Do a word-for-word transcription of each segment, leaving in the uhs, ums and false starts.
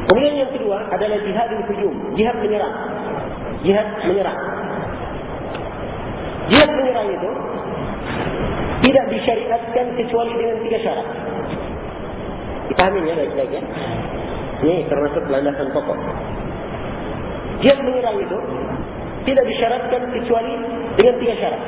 Kemudian yang kedua adalah jihadul hujum, jihad menyerang. Jihad menyerang. Jihad menyerang itu tidak disyariatkan kecuali dengan tiga syarat. Dipahami ya baik-baik ya. Ini termasuk landasan pokok. Jihad menyerang itu tidak disyaratkan kecuali dengan tiga syarat.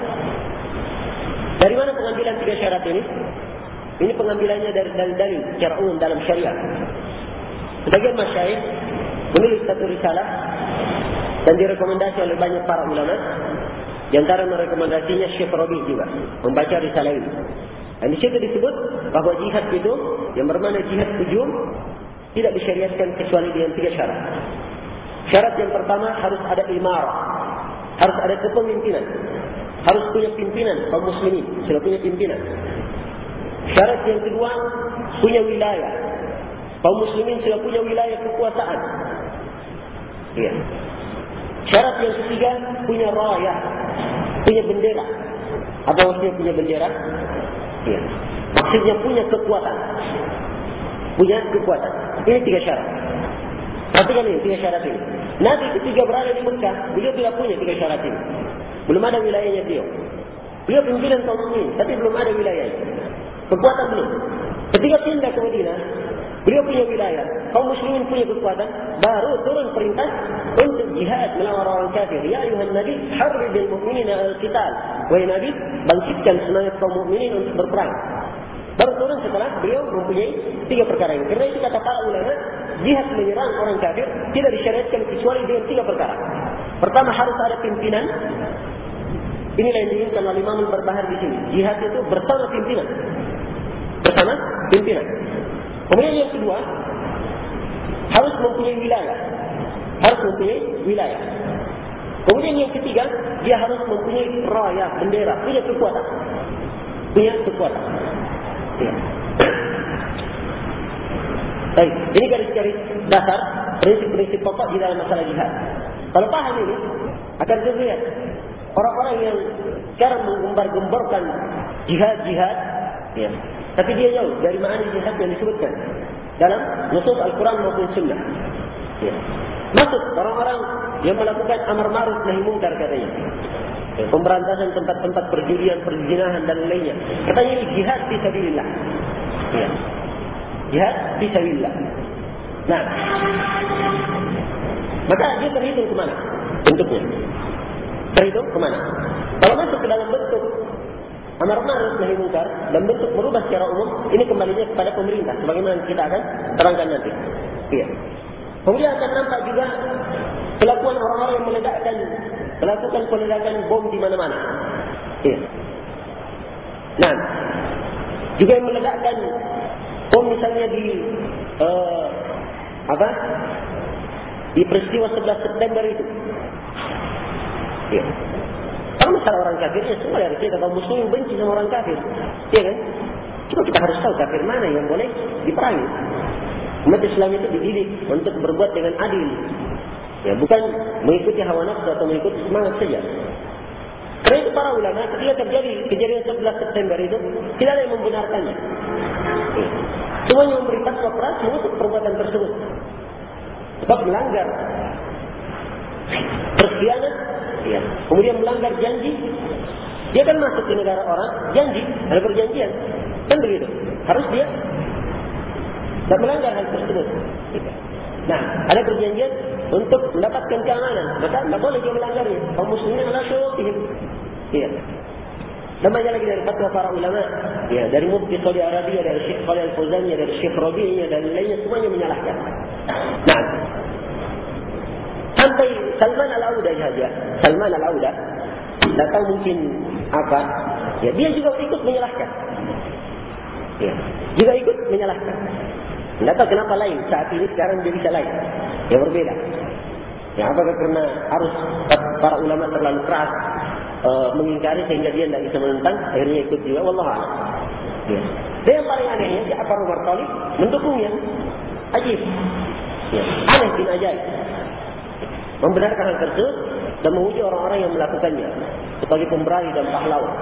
Dari mana pengambilan tiga syarat ini? Ini pengambilannya dari dalil-dalil secara umum dalam syariat. Sebagian masyayikh menulis satu risalah dan direkomendasi oleh banyak para ulama. Di antara merekomendasinya Syekh Rabi' juga membaca risalah ini. Dan di situ disebut bahawa jihad itu yang bermakna jihad hujum tidak disyariatkan kecuali dengan tiga syarat. Syarat yang pertama harus ada imarah, harus ada kepemimpinan, harus punya pimpinan kaum muslimin, sudah punya pimpinan. Syarat yang kedua punya wilayah, kaum muslimin sudah punya wilayah kekuasaan. Iya. Syarat yang ketiga punya rayah, punya bendera. Apa maksudnya punya bendera? Iya. Maksudnya punya kekuatan. Punya kekuatan. Ini tiga syarat. Perhatikan ini tiga syarat ini. Nabi ketika berada di Mekah, beliau tidak punya tiga syarat ini. Belum ada wilayahnya beliau. Beliau pimpinan kaum muslimin, tapi belum ada wilayahnya. Kekuatan belum. Ketika pindah ke Madinah, beliau punya wilayah, kaum muslimin punya kekuatan, baru turun perintah untuk jihad melawan orang kafir. Ya ayuhan Nabi, harridil mu'minina al-qital. Wahai Nabi, bangkitkan semangat kaum mukminin untuk berperang. Baru turun setelah beliau mempunyai tiga perkara ini. Karena itu kata para ulama, jihad menyerang orang kafir tidak disyariatkan kecuali dengan tiga perkara. Pertama harus ada pimpinan. Inilah yang diinginkan oleh Imam Al-Barbahari di sini. Jihad itu bersama pimpinan. Bersama pimpinan. Kemudian yang kedua, harus mempunyai wilayah. Harus mempunyai wilayah. Kemudian yang ketiga, dia harus mempunyai raya, bendera, punya kekuatan. Punya kekuatan. Ya. Baik, ini garis-garis dasar, prinsip-prinsip pokok di dalam masalah jihad. Kalau paham ini, akan terlihat orang-orang yang sekarang menggembar-gemborkan jihad-jihad, ya, tapi dia jauh dari makna jihad yang disebutkan dalam nusus Al-Quran maupun Sunnah. Ya. Maksud orang-orang yang melakukan amar ma'ruf nahi munkar katanya, ya, pemberantasan tempat-tempat perjudian, perzinahan dan lainnya. Katanya ini jihad fi sabilillah. Ya. Jihad fi sabilillah. Nah, maka dia terhitung ke mana bentuknya? Terhitung ke mana? Kalau masuk ke dalam bentuk amar ma'ruf nahi munkar dan bentuk merubah secara umum, ini kembalinya kepada pemerintah, sebagaimana kita akan terangkan nanti. Iya. Kemudian akan nampak juga kelakuan orang-orang yang meledakkan, melakukan peledakan bom di mana-mana. Iya. Nah, juga yang meledakkan bom misalnya di uh, apa? Di peristiwa sebelas September itu. Iya. Kalau masalah orang kafirnya semua dari kita kaum muslimin benci sama orang kafir, iya kan? Cuma kita harus tahu kafir mana yang boleh diperangi. Umat Islam itu dididik untuk berbuat dengan adil, ya, bukan mengikuti hawa nafsu atau mengikuti semangat saja. Karena itu para ulama ketika terjadi kejadian sebelas September itu tidak ada yang membenarkannya. Ya. Semuanya memberi fatwa keras mengutuk perbuatan tersebut, sebab melanggar berkhianat. Ya. Kemudian melanggar janji. Dia kan masuk ke negara orang, janji, ada perjanjian. Kan begitu. Harus dia tak melanggar hal tersebut. Nah, ada perjanjian untuk mendapatkan keamanan. Maka tak boleh dia melanggarnya. Kaum muslimin adalah syurutihim. Ya. Dan banyak lagi dari fatwa para ulama. Ya, dari Mufti Saudi Arabia, dari Syekh Khalil Al-Fauzannya, dari Syekh Rabi'nya, dan lainnya semuanya menyalahkan. Nah, sampai Salman Al-Auda saja. Salman Al-Auda, tak tahu mungkin apa, ya, dia juga ikut menyalahkan. Ya, juga ikut menyalahkan. Tidak tahu kenapa lain. Saat ini sekarang dia bisa lain. Yang berbeda. Ya, apakah karena harus para ulama terlalu keras e, mengingkari sehingga dia tidak bisa menentang, akhirnya ikut juga. Wallahualam. Ya. Dan yang paling anehnya, Ja'far Umar Thalib mendukungnya. Ajib. Ya. Aneh bin ajaib. Membenarkan hal tersebut dan memuji orang-orang yang melakukannya sebagai pemberani dan pahlawan.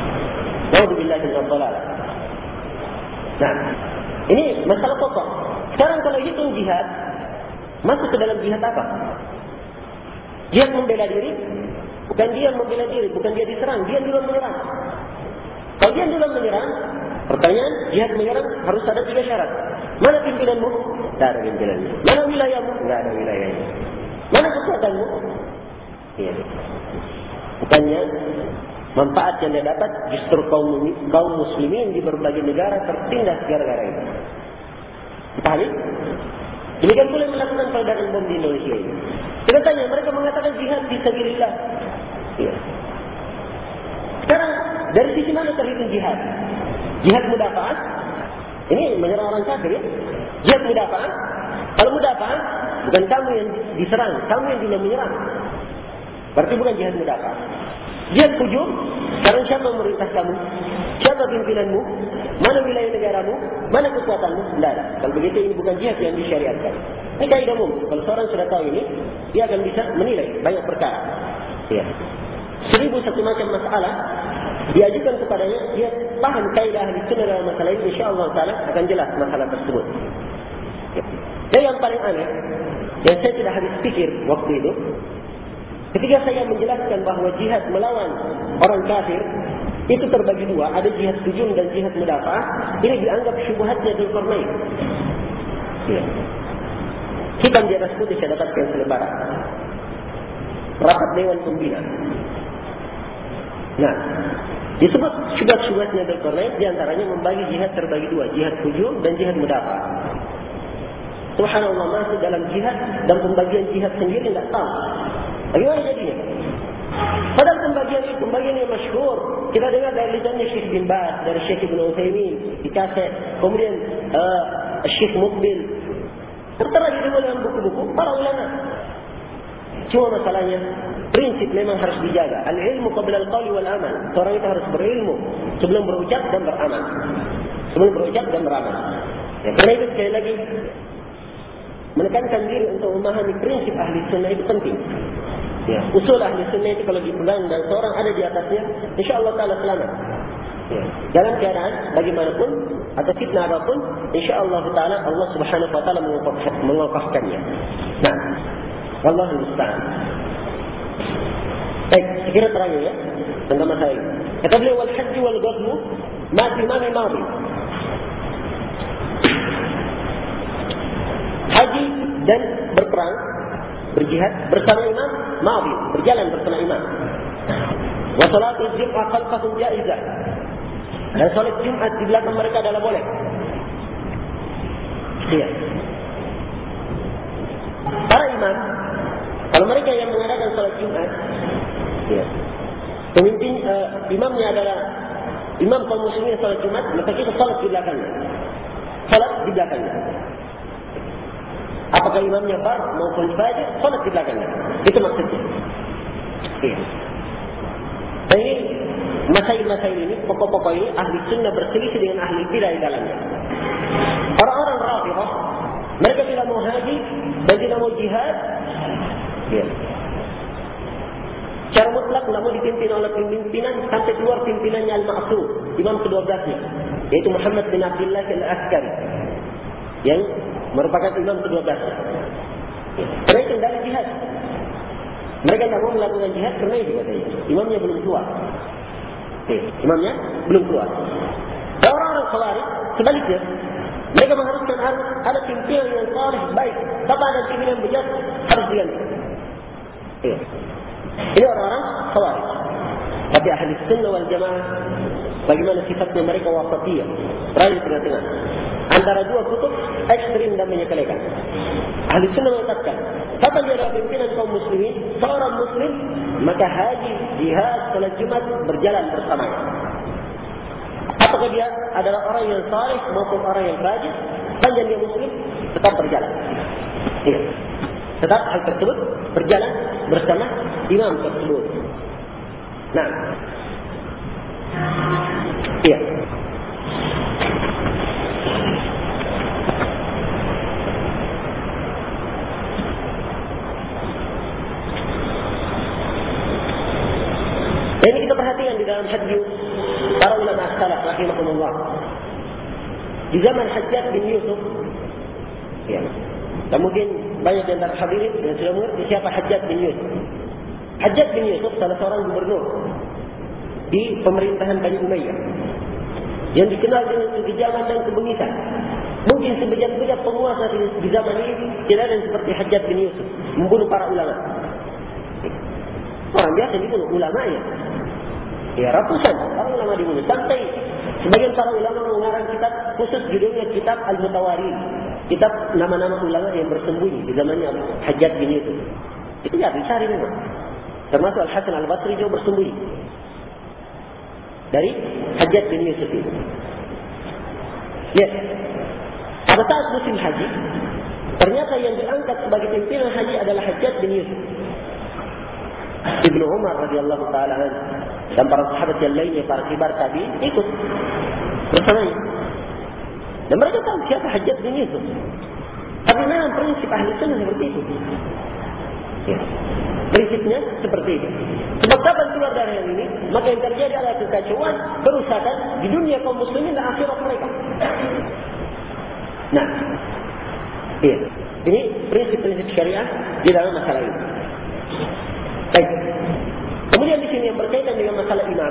Na'udzubillahi minadh-dhalal. Nah, ini masalah pokok. Sekarang kalau hitung jihad, masuk ke dalam jihad apa? Jihad membela diri, bukan dia membela diri, bukan dia diserang, dia dulu menyerang. Kalau dia dulu menyerang, pertanyaan, jihad menyerang harus ada tiga syarat. Mana pimpinanmu? Tidak ada pimpinanmu. Mana wilayahmu? Tidak ada wilayahnya. Mana kekuatanmu? Ya. Bukannya manfaat yang dia dapat justru kaum, kaum muslimin di berbagai negara tertindas gara-gara itu. Pahami? Demikian boleh melakukan peledakan bom di Indonesia ini. Kita tanya, mereka mengatakan jihad fisabilillah. Ya. Sekarang dari sisi mana terhitung jihad? Jihad mudafa'ah? Ini menyerang orang kafir ya? Jihad mudafa'ah? Kalau mudafa'ah, bukan kamu yang diserang, kamu yang tidak menyerang. Berarti bukan jihad mudafa'ah. Jihad hujum, sekarang siapa memerintah kamu? Siapa pimpinanmu? Mana wilayah negaramu? Mana kekuatanmu? Tidak ada. Kalau begitu ini bukan jihad yang disyariatkan. Ini kaidah umum. Kalau seorang sudah tahu ini, dia akan bisa menilai banyak perkara. Ya. Seribu satu macam masalah diajukan kepadanya, dia paham kaidah ahli sunnah dalam masalah ini, insyaAllah ta'ala akan jelas masalah tersebut. Ya. Dan yang paling aneh, yang saya tidak habis pikir waktu itu, ketika saya menjelaskan bahawa jihad melawan orang kafir itu terbagi dua, ada jihad hujum dan jihad mudafa'ah, ini dianggap syubhatnya Dzulqarnain. Ya. Hitam di atas putih saya dapatkan selebaran. Rapat Dewan Pembina. Nah, disebut syubhat-syubhatnya Dzulqarnain, diantaranya membagi jihad terbagi dua, jihad hujum dan jihad mudafa'ah. Subhanallah, masuk dalam jihad dan pembagian jihad sendiri tidak tahu. Bagaimana jadinya? Padahal pembagian itu, pembagian yang masyhur. Kita dengar dari lisannya Syekh bin Baz, dari Syekh Ibn Utsaimin, di kaset. Kemudian uh, Syekh Muqbil. Tertera di dalam buku-buku para ulama. Cuma masalahnya, prinsip memang harus dijaga. Al-ilmu qabla al-qawli wal-amal. Seorang itu harus berilmu sebelum berucap dan beramal. Sebelum berucap dan beramal. Ya, karena itu sekali lagi, menekankan diri untuk memahami prinsip ahli sunnah itu penting. Ya, usul ahli sunnah itu kalau dipegang dan seorang ada di atasnya, insyaAllah ta'ala selamat. Ya, dalam keadaan bagaimanapun atau fitnah apapun, insyaAllah ta'ala Allah subhanahu wa ta'ala mengokafkannya. Nah, Wallahul musta'an. Baik, sekiranya terakhir ya tentang masalah ini. Kata beliau, wal haji wal ghazwu ma fi mani madi. Haji dan berperang, berjihad bersama imam, madi, berjalan bersama imam. Wa salatul jum'ah khalfahum jaizah. Dan salat Jumat di belakang mereka adalah boleh. Iya. Para imam, kalau mereka yang mengadakan salat Jumat, ya, pemimpin uh, imamnya adalah imam kaum muslimin salat Jumat, maka kita salat di belakangnya. Salat di belakangnya. Apakah imamnya fard maupun fajr, salat di belakangnya. Itu maksudnya. Iya. Dan ini masail-masail ini, pokok-pokok ini ahli sunnah berselisih dengan ahli bidah di dalamnya. Orang-orang Rafidhah, mereka tidak mau haji dan tidak mau jihad. Ya. Secara mutlak tidak mau dipimpin oleh pimpinan sampai keluar pimpinannya Al-Ma'sum, imam kedua belasnya, yaitu Muhammad bin Abdullah Al-Askari, yang merupakan imam kedua belasnya. Ya. Karena itu dari jihad. Mereka tidak mau melakukan jihad karena itu katanya. Imamnya belum keluar. Okay. Imamnya belum keluar. Dan orang-orang Khawarij sebaliknya, mereka mengharuskan harus ada pimpinan yang saleh, baik. Tanpa ada pimpinan bejat, harus diganti. Okay. Ini orang-orang Khawarij. Tapi ahli sunnah wal jamaah, bagaimana sifatnya mereka wasatiyah, berada di tengah-tengah antara dua kutub ekstrim dan menyepelekan. Ahli sunnah mengatakan, siapa dia adalah pimpinan kaum muslimin, seorang muslim, maka haji, jihad, salat Jumat berjalan bersamanya. Apakah dia adalah orang yang saleh maupun orang yang fajir, panjang dia muslim, tetap berjalan. Iya. Tetap hal tersebut berjalan bersama imam tersebut. Nah, iya. Ini kita perhatikan di dalam hadis para ulama salaf rahimahumullah. Di zaman Hajjaj bin Yusuf, Ya. Dan mungkin banyak di antara hadirin yang sudah mengerti siapa Hajjaj bin Yusuf. Hajjaj bin Yusuf salah seorang gubernur di pemerintahan Bani Umayyah yang dikenal dengan kekejaman dan kebengisan. Mungkin sebejat-bejat penguasa di zaman ini tidak ada seperti Hajjaj bin Yusuf membunuh para ulama. Orang biasa dibunuh, ulamanya. Ya, ratusan para ulama dibunuh. Sampai sebagian para ulama mengarang kitab khusus judulnya kitab Al-Mutawarid. Kitab nama-nama ulama yang bersembunyi di zamannya Hajjaj bin Yusuf. Itu ya dicari memang. Termasuk Al-Hasan Al-Basri juga bersembunyi dari Hajjaj bin Yusuf itu. Ya. Pada saat musim haji, ternyata yang diangkat sebagai pimpinan haji adalah Hajjaj bin Yusuf. Ibnu Umar radhiyallahu taala dan para sahabat yang lainnya, para kibar tabi'in ikut bersamanya. Dan mereka tahu siapa Hajjaj bin Yusuf. Tapi memang prinsip ahli sunnah seperti itu. Ya. Prinsipnya seperti itu. Sebab kapan keluar dari yang ini, maka yang terjadi adalah kekacauan, kerusakan di dunia kaum muslimin dan akhirat mereka. Nah, iya. Ini prinsip-prinsip syariah di dalam masalah ini. Baik. Kemudian di sini yang berkaitan dengan masalah imam,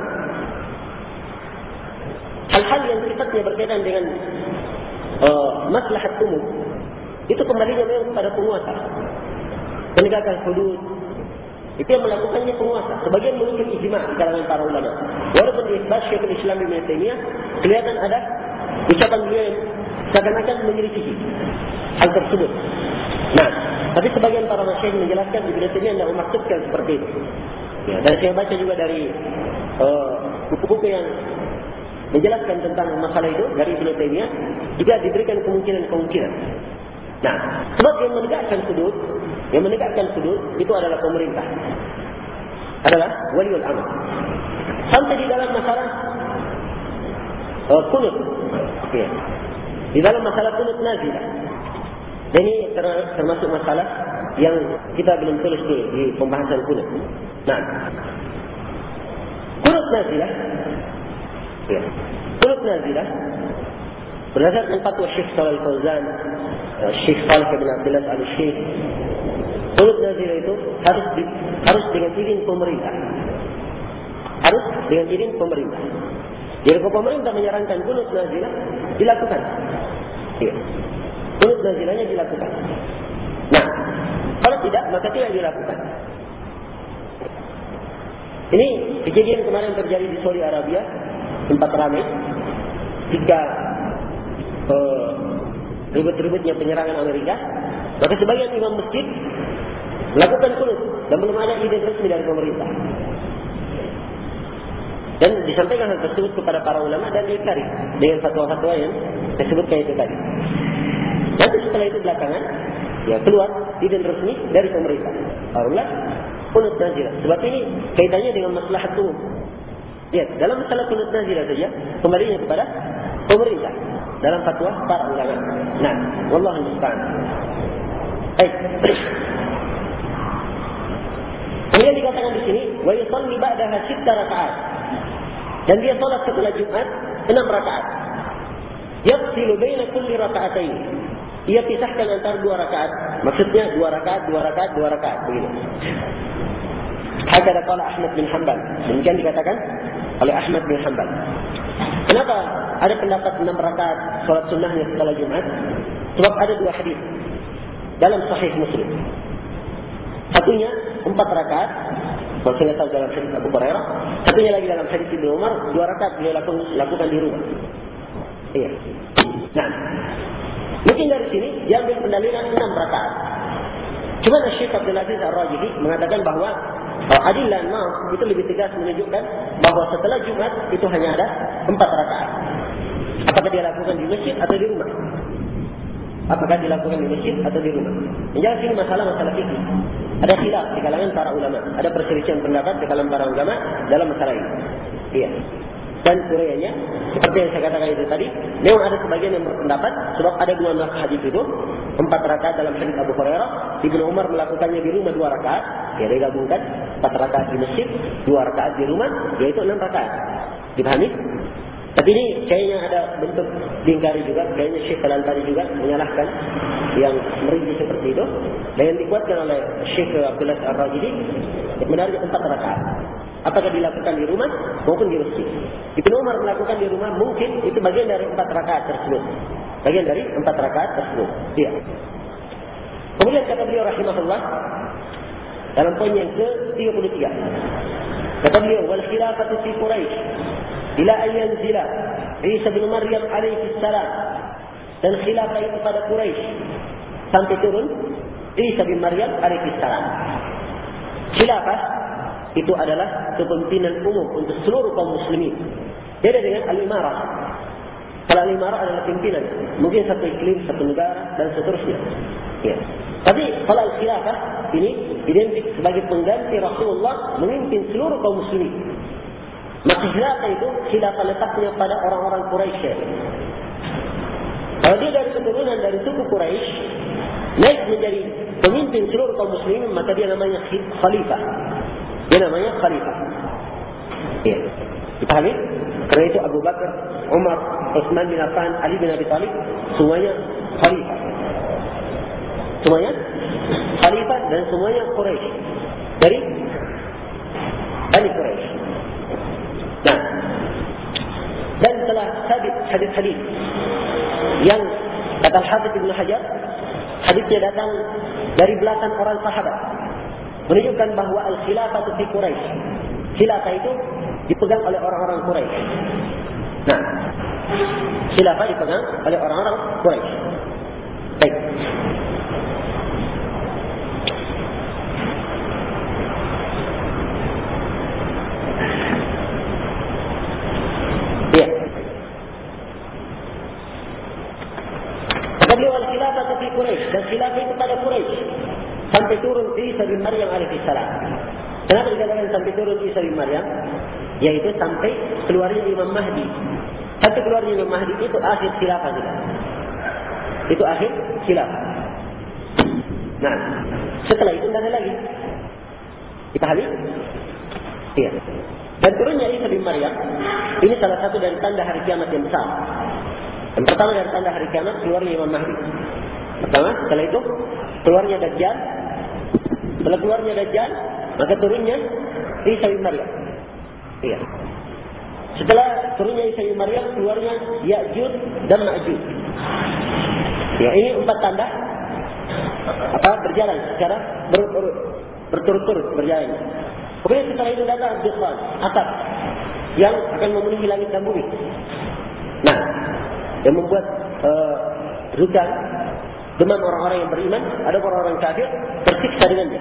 hal-hal yang sifatnya berkaitan dengan uh, maslahat umum, itu kembalinya memang kepada penguasa. Penegakan hudud, itu yang melakukannya penguasa. Sebagian menunjuk ijma' di kalangan para ulama. Walaupun di isbat Syekhul Islam Ibnu Taimiyah kelihatan ada ucapan beliau yang seakan-akan menyelisihi hal tersebut. Nah, tapi sebagian para masyayikh menjelaskan Ibnu Taimiyah tidak memaksudkan seperti itu. Ya, dan saya baca juga dari buku-buku uh, yang menjelaskan tentang masalah itu dari Ibnu Taimiyah juga diberikan kemungkinan-kemungkinan. Nah, sebab yang menegakkan hudud, yang menegakkan hudud itu adalah pemerintah, adalah waliul amr. Sampai di dalam masalah uh, kunut, ya. Di dalam masalah kunut nazilah. Dan ini termasuk masalah yang kita belum tulis dulu di pembahasan kunut. Nah, kunut nazilah, ya. Kunut nazilah berdasarkan fatwa Syekh Shalal Fauzan, Syekh Salih bin Abdullah Al-Syekh, kunut nazilah itu harus di, harus dengan izin pemerintah. Harus dengan izin pemerintah. Jadi kalau pemerintah menyarankan kunut nazilah, dilakukan. Ya. Kunut nazilahnya dilakukan. Nah, kalau tidak, maka tidak dilakukan. Ini kejadian kemarin terjadi di Saudi Arabia, tempat ramai, ketika uh, ribut-ributnya penyerangan Amerika, maka sebagian imam masjid melakukan kunut dan belum ada izin resmi dari pemerintah. Dan disampaikan hal tersebut kepada para ulama dan diikari dengan fatwa-fatwa yang disebutkan itu tadi. Nanti setelah itu belakangan, ya keluar izin resmi dari pemerintah. Barulah kunut nazilah. Sebab ini kaitannya dengan maslahat umum. Ya, dalam masalah kunut nazilah saja kembalinya kepada pemerintah dalam fatwa para ulama. Nah, wallahu musta'an. Baik. Kemudian dikatakan di sini, wa yusalli ba'daha sitta raka'at. Dan dia salat setelah Jumat enam rakaat. Yafsilu baina kulli raka'atain. Ia pisahkan antara dua rakaat. Maksudnya dua rakaat, dua rakaat, dua rakaat begitu. Hakada qala Ahmad bin Hanbal. Demikian dikatakan oleh Ahmad bin Hanbal. Kenapa ada pendapat enam rakaat salat sunnahnya setelah Jumat? Sebab ada dua hadis dalam Sahih Muslim. Satunya empat rakaat, maksudnya tahu dalam hadis Abu Hurairah. Satunya lagi dalam hadis Ibnu Umar, dua rakaat beliau lakukan di rumah. Iya. Nah, mungkin dari sini diambil pendalilan enam rakaat. Cuma Syekh Abdul Aziz Ar-Rajihi mengatakan bahawa adillah maaf itu lebih tegas menunjukkan bahawa setelah Jumat itu hanya ada empat rakaat. Apakah dia lakukan di masjid atau di rumah? Apakah dilakukan di masjid atau di rumah? Yang jelas ini masalah-masalah fikih. Ada khilaf di kalangan para ulama, ada perselisihan pendapat di kalangan para ulama dalam masalah ini. Iya. Dan uraiannya seperti yang saya katakan itu tadi, memang ada sebagian yang berpendapat sebab ada dua nas hadis itu, empat rakaat dalam hadis Abu Hurairah, Ibnu Umar melakukannya di rumah dua rakaat, ya dia gabungkan empat rakaat di masjid, dua rakaat di rumah, yaitu enam rakaat. Dipahami? Tapi ini kayaknya ada bentuk diingkari juga. Kayaknya Syekh Al-Albani juga menyalahkan yang merinci seperti itu. Dan yang dikuatkan oleh Syekh Abdullah Ar-Rajidi, sebenarnya empat rakaat. Apakah dilakukan di rumah maupun di masjid. Ibnu Umar melakukan di rumah, mungkin itu bagian dari empat rakaat tersebut. Bagian dari empat rakaat tersebut. Iya. Kemudian kata beliau rahimahullah dalam poin yang ke tiga puluh tiga. Kata beliau, wal khilafatu fi Quraisy ila an yanzila Isa bin Maryam alaihi salam. Dan khilafah itu pada Quraisy sampai turun Isa bin Maryam alaihi salam. Khilafah itu adalah kepemimpinan umum untuk seluruh kaum muslimin. Beda dengan al-imarah. Kalau al-imarah adalah pimpinan, mungkin satu iklim, satu negara dan seterusnya. Ya. Tapi kalau al-khilafah ini identik sebagai pengganti Rasulullah memimpin seluruh kaum muslimin. Maka khilafah itu khilafah letaknya pada orang-orang Quraisy. Kalau dia dari keturunan dari suku Quraisy naik menjadi pemimpin seluruh kaum muslimin, maka dia namanya khalifah. Dia namanya khalifah. Ya. Dipahami? Karena itu Abu Bakar, Umar, Utsman bin Affan, Ali bin Abi Thalib semuanya khalifah. Semuanya khalifah dan semuanya Quraisy. Dari Bani Quraisy. Nah, dan telah sabit hadis-hadis yang kata Al-Hafidz Ibnu Hajar, hadisnya datang dari belasan orang sahabat, menunjukkan bahawa al-khilafah fi Quraisy, khilafah itu dipegang oleh orang-orang Quraisy. Nah, khilafah dipegang oleh orang-orang Quraisy. Baik. Ya. Kata beliau al-khilafah fi Quraisy, dan khilafah itu pada Quraisy sampai turun Isa bin Maryam alaihi salam. Kenapa dikatakan sampai turun Isa bin Maryam? Yaitu sampai keluarnya Imam Mahdi. Sampai keluarnya Imam Mahdi itu akhir khilafah kita. Itu akhir khilafah. Nah, setelah itu tidak ada lagi. Dipahami? Iya. Dan turunnya Isa bin Maryam ini salah satu dari tanda hari kiamat yang besar. Yang pertama dari tanda hari kiamat keluarnya Imam Mahdi. Pertama, setelah itu keluarnya Dajjal. Setelah keluarnya Dajjal, maka turunnya Isa bin Maryam. Iya. Setelah turunnya Isa bin Maryam, keluarnya Ya'juj dan Ma'juj. Ya, ini empat tanda apa berjalan secara ber, ber, berturut-turut berjalan. Kemudian setelah itu datang Dukhan, asap yang akan memenuhi langit dan bumi. Nah, yang membuat uh, rukan demam orang-orang yang beriman, ada orang-orang kafir tersiksa dengannya.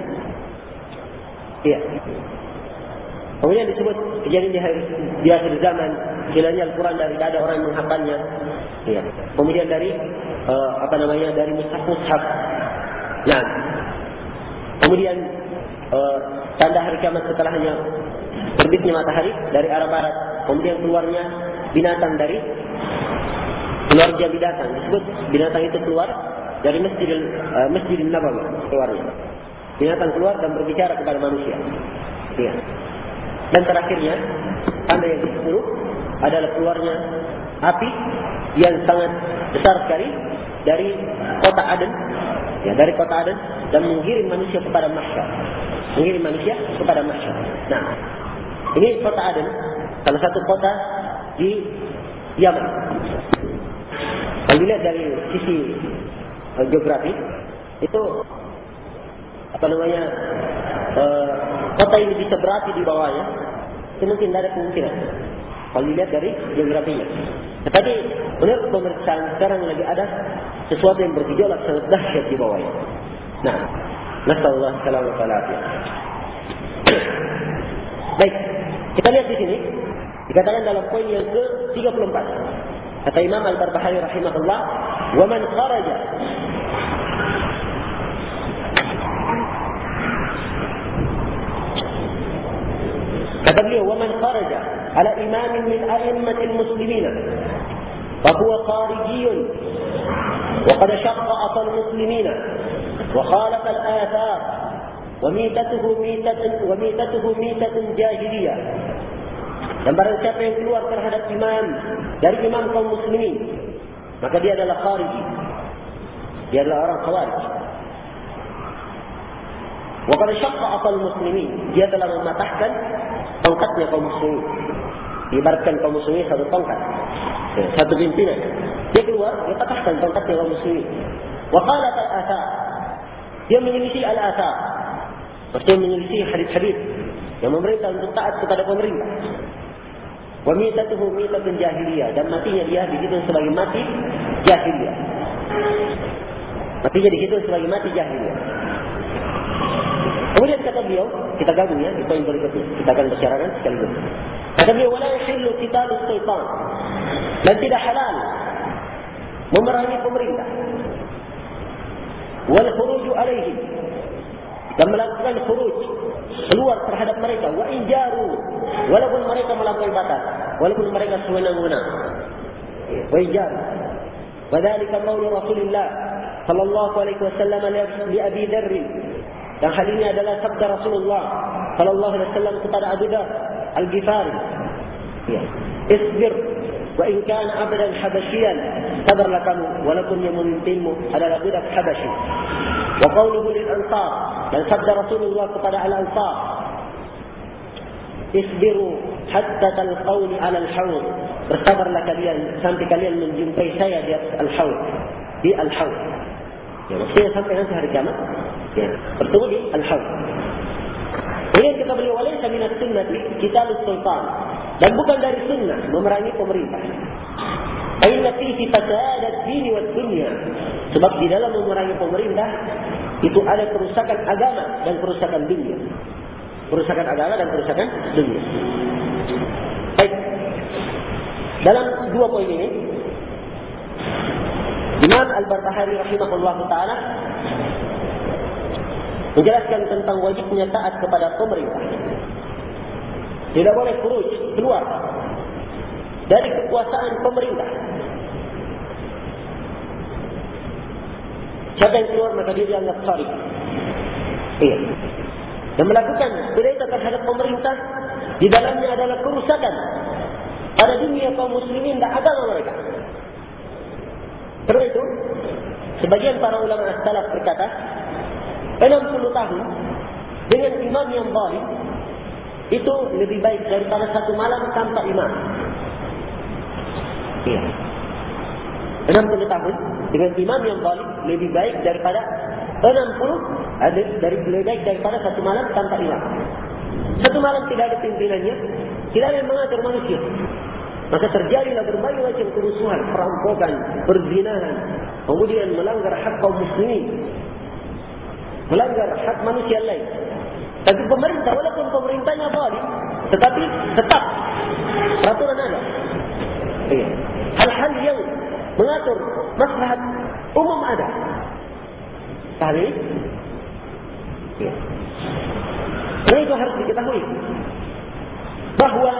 Iya. Kemudian disebut kejadian di, di akhir zaman, hilangnya Al-Quran dari tidak ada orang yang menghafalnya. Iya. Kemudian dari uh, apa namanya dari mushaf-mushaf. Nah, kemudian uh, tanda hari kiamat setelahnya terbitnya matahari dari arah barat. Kemudian keluarnya binatang dari keluarga binatang. Disebut binatang itu keluar dari Masjidil uh, Masjidil Nabawi keluarnya. Binatang keluar dan berbicara kepada manusia. Iya. Dan terakhirnya tanda yang kesepuluh adalah keluarnya api yang sangat besar sekali dari kota Aden, ya dari kota Aden, dan mengirim manusia kepada mahsyar. Mengirim manusia kepada mahsyar. Nah, ini kota Aden, salah satu kota di Yaman. Kalau dilihat dari sisi uh, geografi, itu apa namanya uh, kota ini bisa berapi di bawahnya, itu mungkin tidak ada kemungkinan. Kalau dilihat dari geografinya. Tetapi menurut pemeriksaan sekarang lagi ada sesuatu yang bergejolak sangat dahsyat di bawahnya. Nah, nasallallahu alaihi wasallam. Baik, kita lihat di sini dikatakan dalam poin yang ke tiga puluh empat. Kata Imam Al-Barbahari rahimahullah, "Wa man kharaja" Kata beliau, "Wa man kharaja ala imamin min a'immatil muslimin fa huwa kharijiyyun wa qad shaqqa atal muslimin wa khalaqa al-athar wa mitatuhu mitatan wa mitatuhu mitatun jahiliyah Dan barang siapa yang keluar terhadap imam dari imam kaum muslimin, maka dia adalah khariji. Dia adalah orang khawarij. Wa qad syaqqa aqal muslimin, dia telah mematahkan tongkatnya kaum muslimin. Ibaratkan kaum muslimin satu tongkat, satu pimpinan. Dia keluar, dia patahkan tongkatnya kaum muslimin. Wa qalat al-athar, dia menyelisih al-athar. Maksudnya menyelisih hadis-hadis yang memerintah untuk taat kepada pemerintah. Wa mitatuhu mitatun jahiliyah, dan matinya dia dihitung sebagai mati jahiliyah. Matinya dihitung sebagai mati jahiliyah. Kemudian kata beliau, kita gabung ya di poin berikutnya. Kita akan bicarakan sekaligus. Kata beliau, wala yahillu qitalus sultan, dan tidak halal memerangi pemerintah. Wal khuruju alaihim, dan melakukan khuruj, keluar terhadap mereka. Wa injaru, walaupun mereka melampaui batas, walaupun mereka sewenang-wenang. Wa injaru. Wa dzalika qaulu Rasulillah sallallahu alaihi wasallam li Abi Dzar. Dan hal ini adalah sabda Rasulullah sallallahu alaihi wasallam kepada Abu Dzar Al-Ghifari. Ya. Isbir wa in kana abdan habasyian, sabarlah kamu walaupun yang memimpinmu adalah budak Habasyi. Wa qawluhu lil ansar, dan sabda Rasulullah kepada al-ansar, isbiru hatta talqawni ala al-hawd, bersabarlah kalian sampai kalian menjumpai saya di al-hawd, di al-hawd. Ya, maksudnya sampai nanti hari kiamat, ya, bertemu di al-hawd. Kemudian kita beli walaysa minat sunnati qitalus sultan, dan bukan dari sunnah memerangi pemerintah. Inna fihi fasadat dini wad dunya, sebab di dalam memerangi pemerintah itu ada kerusakan agama dan kerusakan dunia. Kerusakan agama dan kerusakan dunia. Baik. Dalam dua poin ini, Imam Al-Barbahari rahimahullah ta'ala menjelaskan tentang wajibnya taat kepada pemerintah. Tidak boleh khuruj, keluar dari kekuasaan pemerintah. Siapa yang keluar maka dia dianggap kharij. Iya. Dan melakukan kudeta terhadap pemerintah, di dalamnya adalah kerusakan pada dunia kaum muslimin dan agama mereka. Karena itu, sebagian para ulama as-salaf berkata, enam puluh tahun dengan imam yang zalim itu lebih baik daripada satu malam tanpa imam. Iya. enam puluh tahun dengan imam yang zalim lebih baik daripada enam puluh ada dari lebih baik daripada satu malam tanpa imam. Satu malam tidak ada pimpinannya, tidak ada yang mengatur manusia, maka terjadilah berbagai macam kerusuhan, perampokan, perzinahan, kemudian melanggar hak kaum muslimin, melanggar hak manusia lain. Tapi pemerintah, walaupun pemerintahnya zalim, tetapi tetap peraturan ada. Iya. Hal-hal yang mengatur maslahat umum ada. Paham ini? Ya. Karena itu harus diketahui bahawa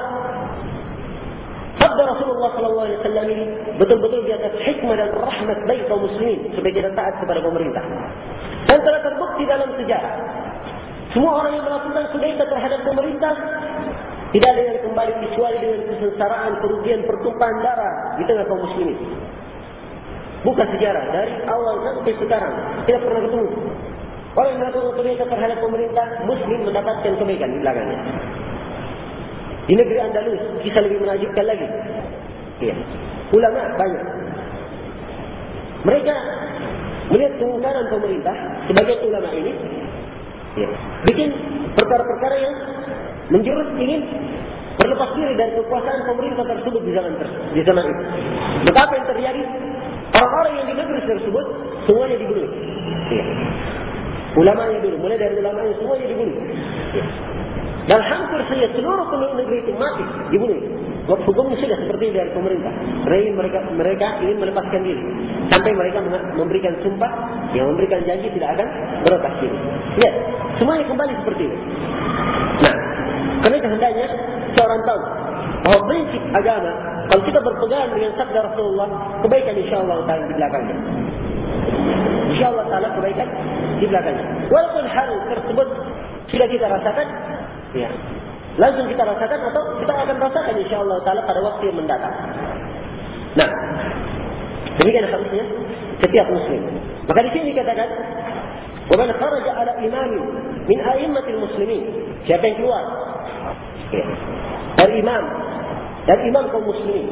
sabda Rasulullah sallallahu alaihi wasallam ini betul-betul di atas hikmah dan rahmat bagi kaum muslimin supaya kita taat kepada pemerintah. Dan telah terbukti dalam sejarah, semua orang yang melakukan kudeta terhadap pemerintah tidak ada yang kembali kecuali dengan kesengsaraan, kerugian, pertumpahan darah di tengah kaum muslimin. Bukan sejarah dari awal sampai sekarang tidak pernah ketemu orang yang melakukan kudeta terhadap pemerintah muslim mendapatkan kebaikan di belakangnya. Di negeri Andalus kisah lebih menakjubkan lagi. Ya. Ulama banyak. Mereka melihat kemungkaran pemerintah, sebagian ulama ini ya, bikin perkara-perkara yang menjurus ingin berlepas diri dari kekuasaan pemerintah tersebut di zaman tersebut, di zaman itu. Betapa yang terjadi? Orang-orang yang di negeri tersebut semuanya dibunuh. Ya. Ulamanya dulu, mulai dari ulamanya semuanya dibunuh. Ya. Dan hampir saja seluruh penduduk negeri itu mati, dibunuh. Hukumnya sudah seperti dari pemerintah. Mereka mereka ingin melepaskan diri sampai mereka memberikan sumpah yang memberikan janji tidak akan berlepas diri. Ya, semuanya kembali seperti itu. Nah, karena itu hendaknya seorang tahu bahawa prinsip agama, kalau kita berpegang dengan sabda Rasulullah, kebaikan insyaAllah ta'ala di belakangnya. InsyaAllah ta'ala kebaikan di belakangnya. Walaupun hal tersebut sudah kita rasakan, ya, langsung kita rasakan atau kita akan rasakan insyaallah taala pada waktu yang mendatang. Nah, demikian harusnya setiap muslim. Maka di sini dikatakan, "Wa man kharaja ala imamin min a'immatil muslimin." Siapa yang keluar ya, dari imam dan imam kaum muslimin,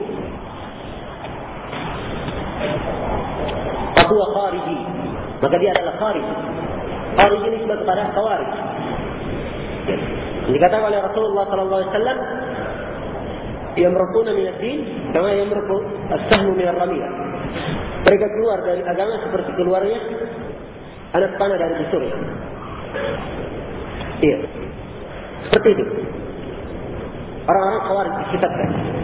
fahuwa khariji, maka dia adalah khariji. Khariji ini disebut kepada khawarij. Dikatakan oleh Rasulullah sallallahu alaihi wasallam, "Yamruquna min ad-din kama yamruqu as-sahmu min ar-ramiyah." Mereka keluar dari agama seperti keluarnya anak panah dari busur. Iya. Seperti itu. Orang-orang khawarij disifatkan.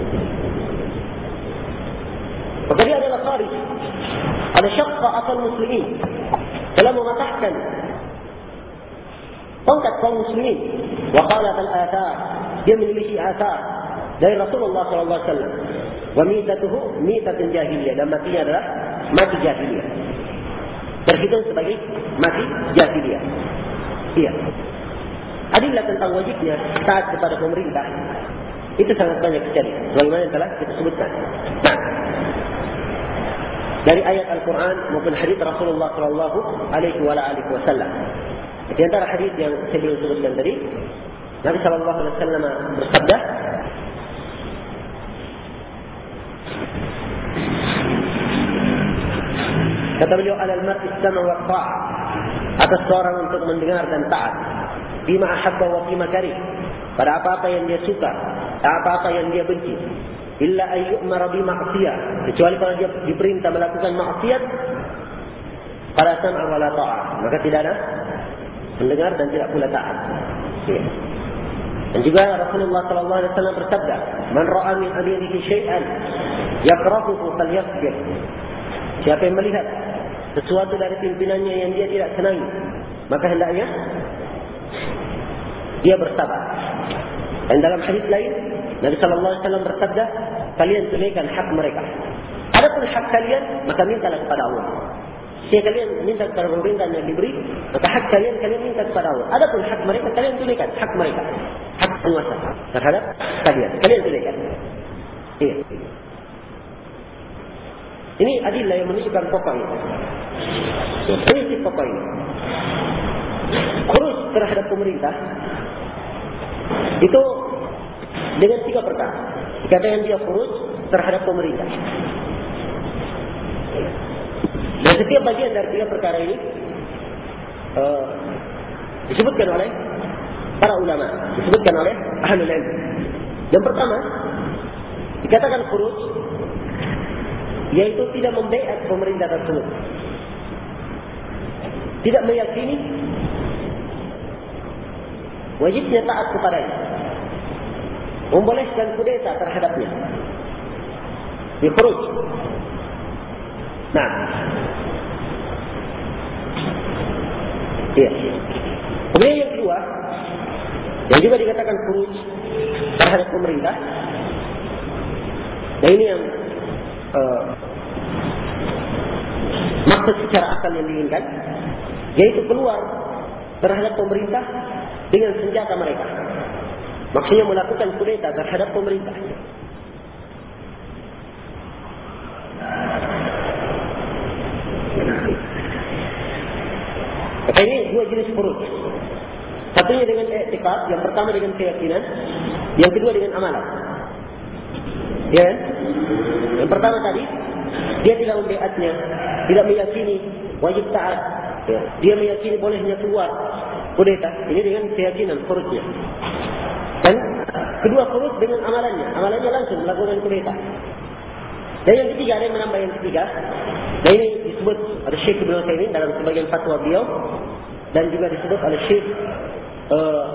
Maka dia adalah kharij. Ada syaqqa asal muslimin. Telah mematahkan tongkat kaum muslimin. Wa qalat al-athar. Dia memiliki athar dari Rasulullah sallallahu alaihi wasallam. Wa mitatuhu mitatun jahiliyah. Dan matinya adalah mati jahiliyah. Terhitung sebagai mati jahiliyah. Iya. Adillah tentang wajibnya taat kepada pemerintah itu sangat banyak sekali, sebagaimana yang telah kita sebutkan. Nah, dari ayat Al-Quran maupun hadis Rasulullah Sallallahu Alaihi Wasallam. Di antara hadis yang saya belum sebutkan tadi, Nabi Sallallahu Alaihi Wasallam bersabda, kata beliau, "Alal mar'i as-sam'u wa at-ta'ah." Atas seorang untuk mendengar dan taat. Bima ahabba wa bima karih. Pada apa-apa yang dia suka, apa-apa yang dia benci. Illa ayyu'mara bi ma'siyah. Kecuali kalau dia diperintah melakukan maksiat, pada sam'a wa la ta'ah. Maka tidak ada mendengar dan tidak pula taat. Ya. Dan juga Rasulullah sallallahu alaihi wasallam bersabda, "Man ra'a min amirihi syai'an yakrahuhu falyasbir." Siapa yang melihat sesuatu dari pimpinannya yang dia tidak senangi, maka hendaknya dia bersabar. Dan dalam hadis lain, Nabi sallallahu alaihi wasallam bersabda, "Kalian tunaikan hak mereka. Adapun hak kalian, maka mintalah kepada Allah." Jika kalian minta kepada pemerintah yang diberi, maka hak kalian kalian minta kepada Allah. Adapun hak mereka, kalian tunaikan hak mereka. Hak penguasa terhadap kalian, kalian tunaikan. Iya. Ini adillah yang menunjukkan pokok ini. Prinsip pokok ini. Khuruj terhadap pemerintah itu dengan tiga perkara. Dikatakan dia khuruj terhadap pemerintah. Dan setiap bagian dari tiga perkara ini uh, disebutkan oleh para ulama, disebutkan oleh ahlul ilm. Yang pertama, dikatakan khuruj, yaitu tidak membaiat pemerintah tersebut, tidak meyakini wajibnya taat kepadanya, membolehkan kudeta terhadapnya, dikhuruj. Nah, iya. Kemudian yang kedua, yang juga dikatakan khuruj terhadap pemerintah, dan ini yang uh, maksud secara akal yang diinginkan, yaitu keluar terhadap pemerintah dengan senjata mereka. Maksudnya melakukan kudeta terhadap pemerintah. Maka ini dua jenis khuruj. Satunya dengan i'tiqad, yang pertama dengan keyakinan, yang kedua dengan amalan. Ya, yang pertama tadi dia tidak membaiatnya, tidak meyakini wajib taat. Ya. Dia meyakini bolehnya keluar kudeta. Ini dengan keyakinan khurujnya. Dan kedua khuruj dengan amalannya, amalannya langsung melakukan kudeta. Dan yang ketiga, ada yang menambah yang ketiga. Dan ini disebut oleh Syekh Ibnu Utsaimin dalam sebagian fatwa beliau, dan juga disebut oleh Syekh uh,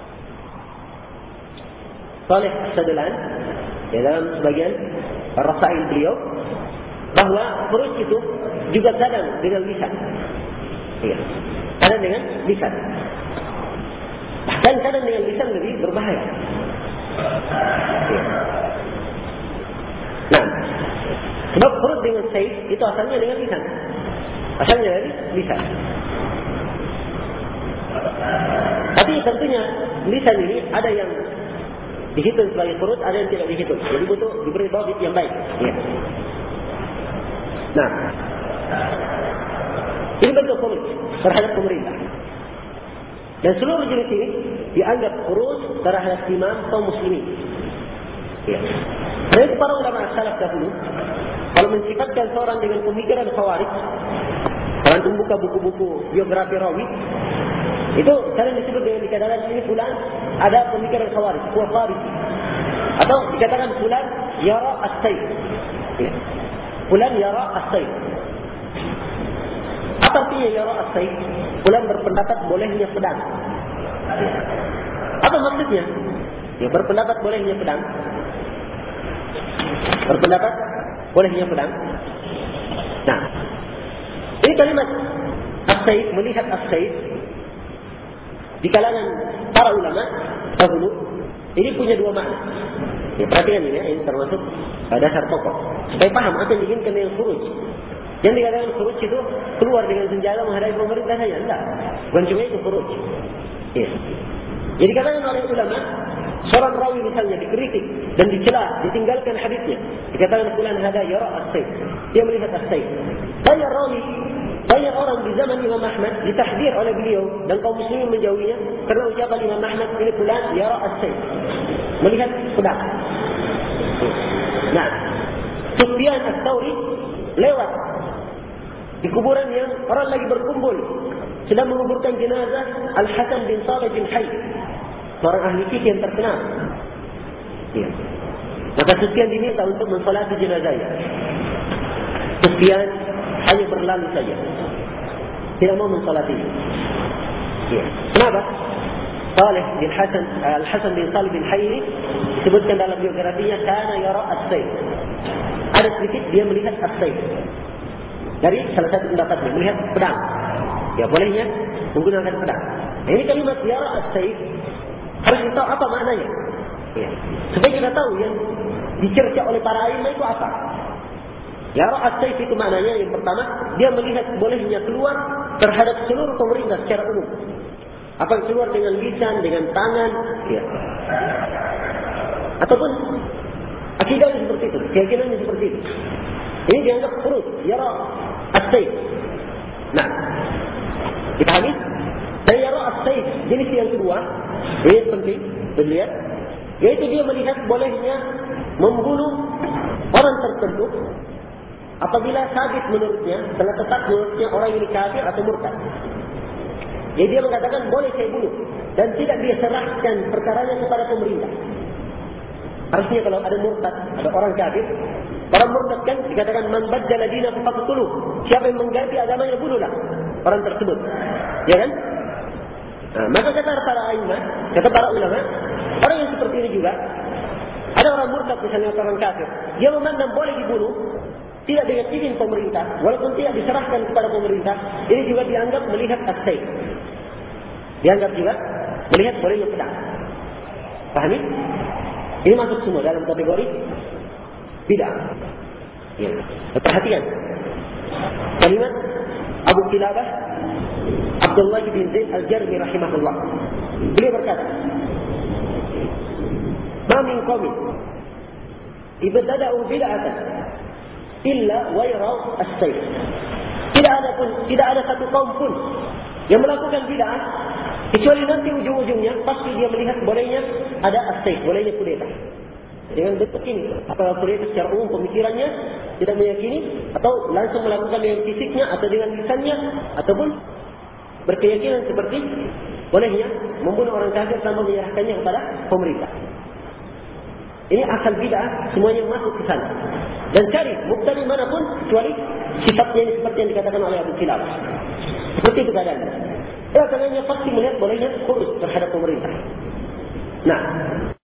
Saleh As-Sadlan ya, dalam sebagian rasail beliau, bahwa khuruj itu juga kadang dengan lisan. Ya. Kadang dengan lisan. Bahkan kadang dengan lisan lebih berbahaya. Ya. Nah, sebab khuruj dengan saif itu asalnya dengan lisan. Asalnya dari lisan. Tapi tentunya lisan ini ada yang dihitung sebagai khuruj, ada yang tidak dihitung. Jadi butuh diberi dhabit yang baik. Ya. Nah, ini bentuk khuruj terhadap pemerintah. Dan seluruh jenis ini dianggap khuruj terhadap imam kaum muslimin. Ya. Karena para ulama salaf dahulu, kalau mensifatkan seorang dengan pemikiran khawarij, kalau antum buka buku-buku biografi rawi, itu sering disebut dengan dikatakan ini fulan ada pemikiran khawarij, khawarij. Atau dikatakan fulan yara as-sayf. Ya. Fulan yara as-sayf. Apa artinya yara as-sayf? Fulan berpendapat bolehnya pedang. Ya. Apa maksudnya? Ya, berpendapat bolehnya pedang. Berpendapat bolehnya pedang. Nah, ini kalimat as-sayf, melihat as-sayf di kalangan para ulama dahulu ini punya dua makna. Ya, perhatikan ini ya, ini termasuk dasar pokok supaya paham apa yang diinginkan dengan khuruj. Yang dikatakan khuruj itu keluar dengan senjata menghadapi pemerintah saja, enggak. Bukan cuma itu khuruj. Ya. Jadi dikatakan oleh ulama, seorang rawi misalnya dikritik dan dicela, ditinggalkan hadisnya. Dikatakan fulan hada yara as-sayf. Dia melihat as-sayf. Banyak rawi, banyak orang di zaman Imam Ahmad ditahdir oleh beliau dan kaum muslimin menjauhinya karena ucapan Imam Ahmad ini fulan yara as-sayf. Melihat pedang. Nah, Sufyan ats-Tsauri lewat di kuburan yang orang lagi berkumpul sedang menguburkan jenazah Al-Hasan bin Salih bin Hayy, seorang ahli fikih yang terkenal. Ya. Maka Sufyan diminta untuk mensolati jenazahnya. Sufyan hanya berlalu saja, tidak mau mensolatinya. Ya. Kenapa? Salih bin Hasan, Al-Hasan bin Salih bin Hayy disebutkan dalam biografinya kana yara as-sayf. Ada sedikit dia melihat as-sayf. Dari salah satu pendapatnya melihat pedang. Ya, bolehnya menggunakan pedang. Nah, ini kalimat yara as-sayf harus kita tahu apa maknanya. Ya. Supaya kita tahu yang dicerca oleh para ulama itu apa. Yara as-sayf itu maknanya yang pertama, dia melihat bolehnya keluar terhadap seluruh pemerintah secara umum. Apa yang keluar dengan lisan, dengan tangan, ya. Ataupun akidahnya seperti itu, keyakinannya seperti itu. Ini dianggap khuruj, yara as-sayf. Nah, dipahami? Dan yara as-sayf jenis yang kedua, ini penting dilihat, yaitu dia melihat bolehnya membunuh orang tertentu apabila sabit menurutnya, telah tetap menurutnya orang ini kafir atau murtad. Jadi dia mengatakan boleh saya bunuh dan tidak dia serahkan perkaranya kepada pemerintah. Harusnya kalau ada murtad, ada orang kafir, orang murtad kan dikatakan man baddala dinahu faqtuluh. Siapa yang mengganti agamanya bunuhlah orang tersebut. Ya kan? Nah, maka kata para ulama, kata para ulama, orang yang seperti ini juga ada orang murtad misalnya orang kafir, dia memandang boleh dibunuh tidak dengan izin pemerintah, walaupun tidak diserahkan kepada pemerintah, ini juga dianggap melihat as-sayf. Dianggap juga melihat bolehnya pedang. Pahami? Ini masuk semua dalam kategori bid'ah. Ya. Perhatikan kalimat Abu Kilabah Abdullah bin Zaid Al-Jarmi rahimahullah. Beliau berkata, "Ma min qaumin ibtada'u bid'atan illa wa yaraw as-sayf." Tidak ada pun, tidak ada satu kaum pun yang melakukan bid'ah kecuali nanti ujung-ujungnya pasti dia melihat bolehnya ada as-sayf, bolehnya kudeta. Dengan bentuk ini, apakah kudeta secara umum pemikirannya tidak meyakini atau langsung melakukan dengan fisiknya atau dengan lisannya ataupun berkeyakinan seperti bolehnya membunuh orang kafir tanpa menyerahkannya kepada pemerintah. Ini asal bid'ah, semuanya masuk ke sana. Dan cari mubtadi manapun kecuali sifatnya ini seperti yang dikatakan oleh Abu Kilabah. Seperti itu keadaannya. Ya, katanya pasti melihat bolehnya khuruj terhadap pemerintah. Nah,